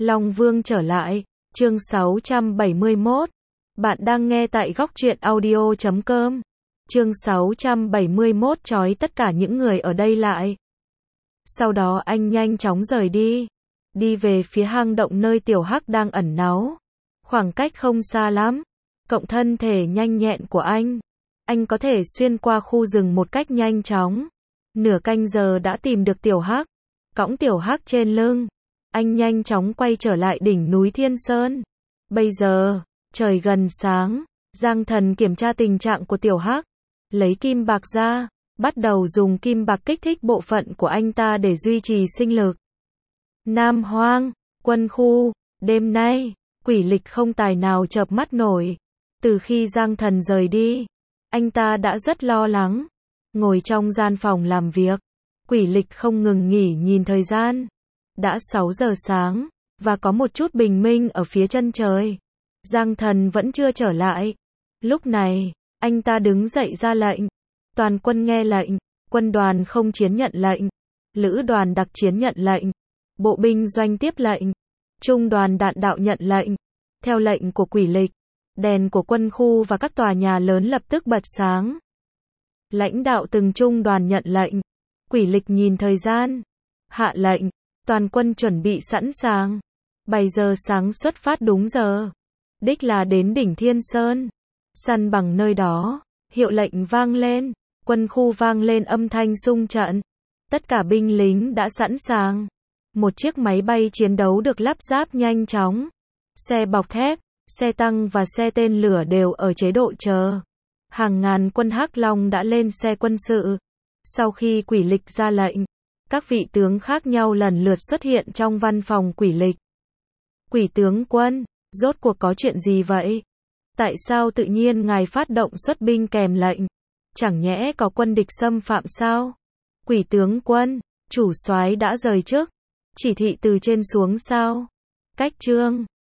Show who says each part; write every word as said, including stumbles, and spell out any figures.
Speaker 1: Long Vương trở lại, chương sáu trăm bảy mươi mốt. Bạn đang nghe tại góc truyện audio chấm com. Chương sáu trăm bảy mươi mốt trói tất cả những người ở đây lại. Sau đó anh nhanh chóng rời đi, đi về phía hang động nơi Tiểu Hắc đang ẩn náu. Khoảng cách không xa lắm, cộng thân thể nhanh nhẹn của anh, anh có thể xuyên qua khu rừng một cách nhanh chóng. Nửa canh giờ đã tìm được Tiểu Hắc, cõng Tiểu Hắc trên lưng, anh nhanh chóng quay trở lại đỉnh núi Thiên Sơn. Bây giờ, trời gần sáng, Giang Thần kiểm tra tình trạng của Tiểu Hắc, lấy kim bạc ra, bắt đầu dùng kim bạc kích thích bộ phận của anh ta để duy trì sinh lực. Nam Hoang, quân khu, đêm nay, Quỷ Lịch không tài nào chợp mắt nổi. Từ khi Giang Thần rời đi, anh ta đã rất lo lắng. Ngồi trong gian phòng làm việc, Quỷ Lịch không ngừng nghỉ nhìn thời gian. Đã sáu giờ sáng, và có một chút bình minh ở phía chân trời. Giang Thần vẫn chưa trở lại. Lúc này, anh ta đứng dậy ra lệnh. Toàn quân nghe lệnh, quân đoàn không chiến nhận lệnh, lữ đoàn đặc chiến nhận lệnh, bộ binh doanh tiếp lệnh, trung đoàn đạn đạo nhận lệnh. Theo lệnh của Quỷ Lịch, đèn của quân khu và các tòa nhà lớn lập tức bật sáng. Lãnh đạo từng trung đoàn nhận lệnh. Quỷ Lịch nhìn thời gian, hạ lệnh, toàn quân chuẩn bị sẵn sàng. bảy giờ sáng xuất phát đúng giờ. Đích là đến đỉnh Thiên Sơn. Săn bằng nơi đó, hiệu lệnh vang lên, quân khu vang lên âm thanh xung trận. Tất cả binh lính đã sẵn sàng. Một chiếc máy bay chiến đấu được lắp ráp nhanh chóng. Xe bọc thép, xe tăng và xe tên lửa đều ở chế độ chờ. Hàng ngàn quân Hắc Long đã lên xe quân sự. Sau khi Quỷ Lịch ra lệnh, các vị tướng khác nhau lần lượt xuất hiện trong văn phòng Quỷ Lịch. Quỷ tướng quân, rốt cuộc có chuyện gì vậy? Tại sao tự nhiên ngài phát động xuất binh kèm lệnh? Chẳng nhẽ có quân địch xâm phạm sao? Quỷ tướng quân, chủ soái đã rời chức. Chỉ thị từ trên xuống sao? Cách trương,